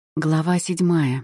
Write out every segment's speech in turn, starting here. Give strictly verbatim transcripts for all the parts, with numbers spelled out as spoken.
Глава седьмая.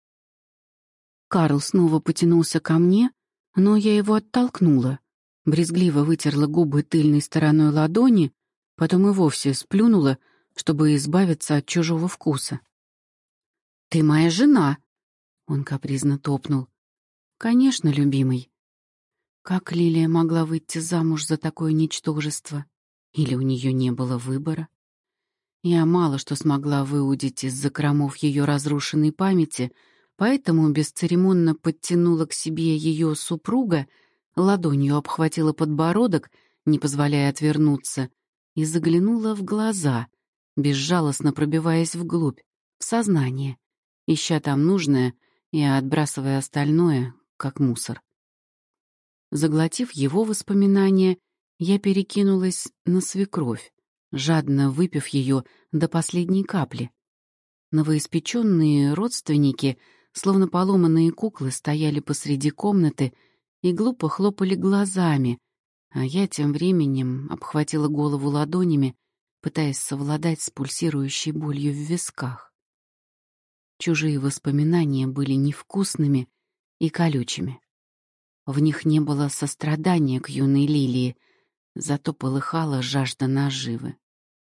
Карл снова потянулся ко мне, но я его оттолкнула. Брезгливо вытерла губы тыльной стороной ладони, потом и вовсе сплюнула, чтобы избавиться от чужого вкуса. «Ты моя жена!» — он капризно топнул. «Конечно, любимый». Как Лилия могла выйти замуж за такое ничтожество? Или у нее не было выбора? Я мало что смогла выудить из закромов ее разрушенной памяти, поэтому бесцеремонно подтянула к себе ее супруга, ладонью обхватила подбородок, не позволяя отвернуться, и заглянула в глаза, безжалостно пробиваясь вглубь, в сознание, ища там нужное и отбрасывая остальное, как мусор. Заглотив его воспоминания, я перекинулась на свекровь, жадно выпив ее до последней капли. Новоиспеченные родственники, словно поломанные куклы, стояли посреди комнаты и глупо хлопали глазами, а я тем временем обхватила голову ладонями, пытаясь совладать с пульсирующей болью в висках. Чужие воспоминания были невкусными и колючими. В них не было сострадания к юной Лилии, зато полыхала жажда наживы.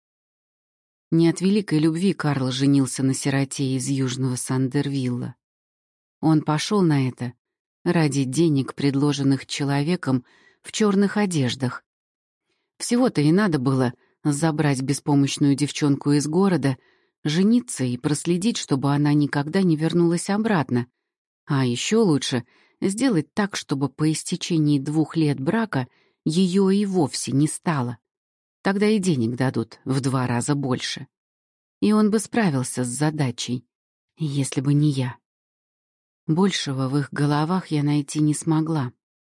Не от великой любви Карл женился на сироте из Южного Сандервилла. Он пошел на это ради денег, предложенных человеком в черных одеждах. Всего-то и надо было забрать беспомощную девчонку из города, жениться и проследить, чтобы она никогда не вернулась обратно. А еще лучше сделать так, чтобы по истечении двух лет брака ее и вовсе не стало. Тогда и денег дадут в два раза больше. И он бы справился с задачей, если бы не я. Большего в их головах я найти не смогла.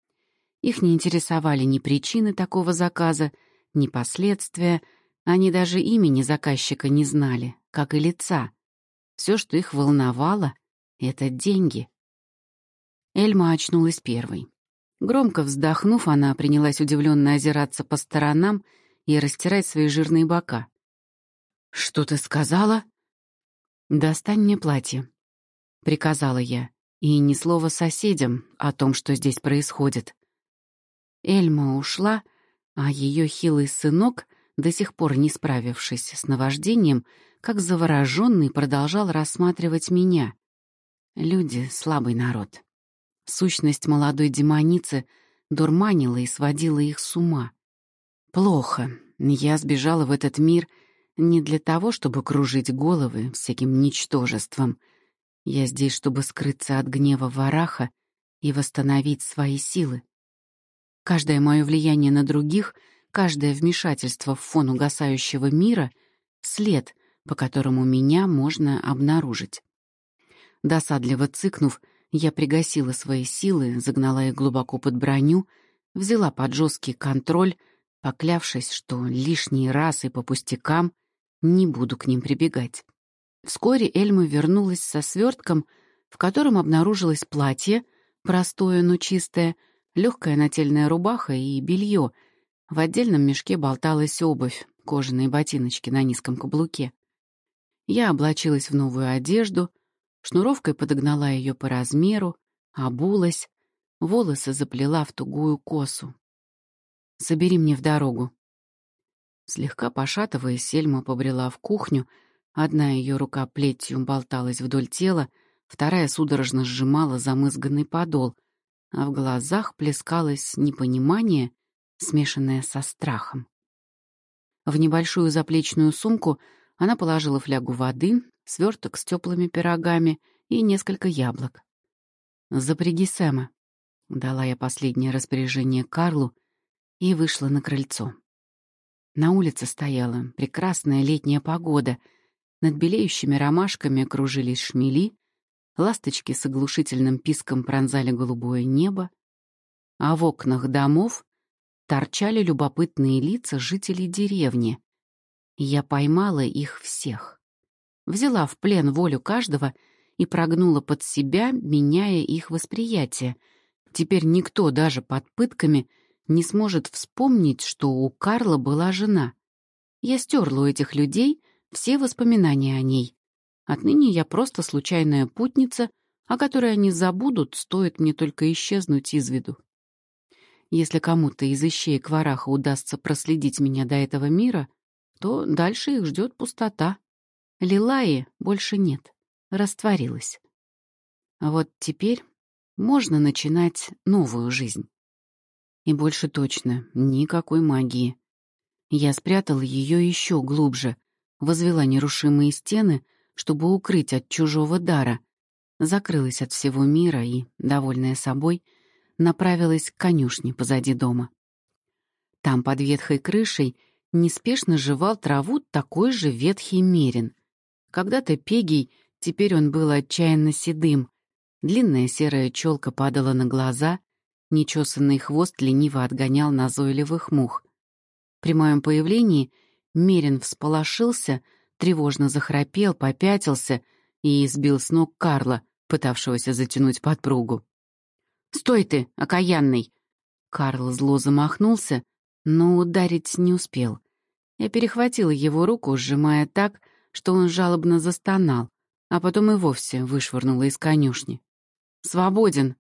Их не интересовали ни причины такого заказа, ни последствия, они даже имени заказчика не знали, как и лица. Все, что их волновало, — это деньги. Эльма очнулась первой. Громко вздохнув, она принялась удивленно озираться по сторонам и растирать свои жирные бока. «Что ты сказала?» «Достань мне платье», — приказала я, и ни слова соседям о том, что здесь происходит. Эльма ушла, а ее хилый сынок, до сих пор не справившись с наваждением, как завороженный, продолжал рассматривать меня. Люди — слабый народ. Сущность молодой демоницы дурманила и сводила их с ума. Плохо. Я сбежала в этот мир не для того, чтобы кружить головы всяким ничтожеством. Я здесь, чтобы скрыться от гнева Вараха и восстановить свои силы. Каждое мое влияние на других, каждое вмешательство в фон угасающего мира — след, по которому меня можно обнаружить. Досадливо цыкнув, я пригасила свои силы, загнала их глубоко под броню, взяла под жесткий контроль, поклявшись, что лишний раз и по пустякам не буду к ним прибегать. Вскоре Эльма вернулась со свертком, в котором обнаружилось платье, простое, но чистое, легкая нательная рубаха и белье. В отдельном мешке болталась обувь, кожаные ботиночки на низком каблуке. Я облачилась в новую одежду, шнуровкой подогнала ее по размеру, обулась, волосы заплела в тугую косу. «Собери мне в дорогу». Слегка пошатываясь, Сельма побрела в кухню, одна ее рука плетью болталась вдоль тела, вторая судорожно сжимала замызганный подол, а в глазах плескалось непонимание, смешанное со страхом. В небольшую заплечную сумку она положила флягу воды, сверток с теплыми пирогами и несколько яблок. «Запряги Сэма», — дала я последнее распоряжение Карлу и вышла на крыльцо. На улице стояла прекрасная летняя погода, над белеющими ромашками кружились шмели, ласточки с оглушительным писком пронзали голубое небо, а в окнах домов торчали любопытные лица жителей деревни. Я поймала их всех. Взяла в плен волю каждого и прогнула под себя, меняя их восприятие. Теперь никто даже под пытками не сможет вспомнить, что у Карла была жена. Я стерла у этих людей все воспоминания о ней. Отныне я просто случайная путница, о которой они забудут, стоит мне только исчезнуть из виду. Если кому-то из ищеек Вараха удастся проследить меня до этого мира, то дальше их ждет пустота. Лилаи больше нет, растворилась. А вот теперь можно начинать новую жизнь. И больше точно никакой магии. Я спрятала ее еще глубже, возвела нерушимые стены, чтобы укрыть от чужого дара, закрылась от всего мира и, довольная собой, направилась к конюшне позади дома. Там, под ветхой крышей, неспешно жевал траву такой же ветхий мерин. Когда-то пегий, теперь он был отчаянно седым. Длинная серая челка падала на глаза, нечесанный хвост лениво отгонял назойливых мух. При моем появлении мерин всполошился, тревожно захрапел, попятился и сбил с ног Карла, пытавшегося затянуть подпругу. «Стой ты, окаянный!» Карл зло замахнулся, но ударить не успел. Я перехватила его руку, сжимая так, что он жалобно застонал, а потом и вовсе вышвырнула из конюшни. «Свободен!»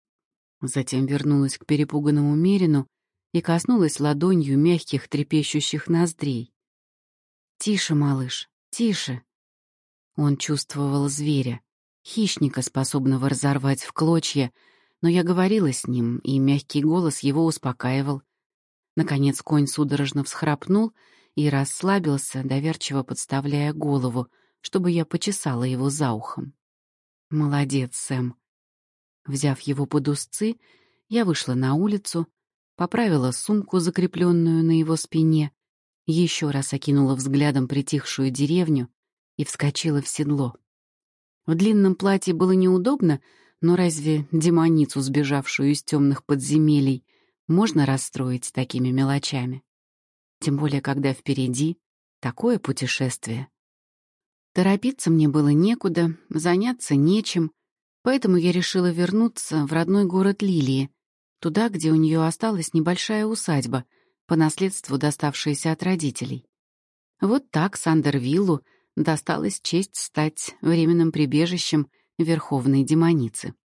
Затем вернулась к перепуганному Мерину и коснулась ладонью мягких трепещущих ноздрей. «Тише, малыш, тише!» Он чувствовал зверя, хищника, способного разорвать в клочья, но я говорила с ним, и мягкий голос его успокаивал. Наконец конь судорожно всхрапнул и расслабился, доверчиво подставляя голову, чтобы я почесала его за ухом. «Молодец, Сэм!» Взяв его под узцы, я вышла на улицу, поправила сумку, закрепленную на его спине, еще раз окинула взглядом притихшую деревню и вскочила в седло. В длинном платье было неудобно, но разве демоницу, сбежавшую из темных подземелий, можно расстроить такими мелочами? Тем более, когда впереди такое путешествие. Торопиться мне было некуда, заняться нечем, поэтому я решила вернуться в родной город Лилии, туда, где у нее осталась небольшая усадьба, по наследству доставшаяся от родителей. Вот так Сандервиллу досталась честь стать временным прибежищем верховной демоницы.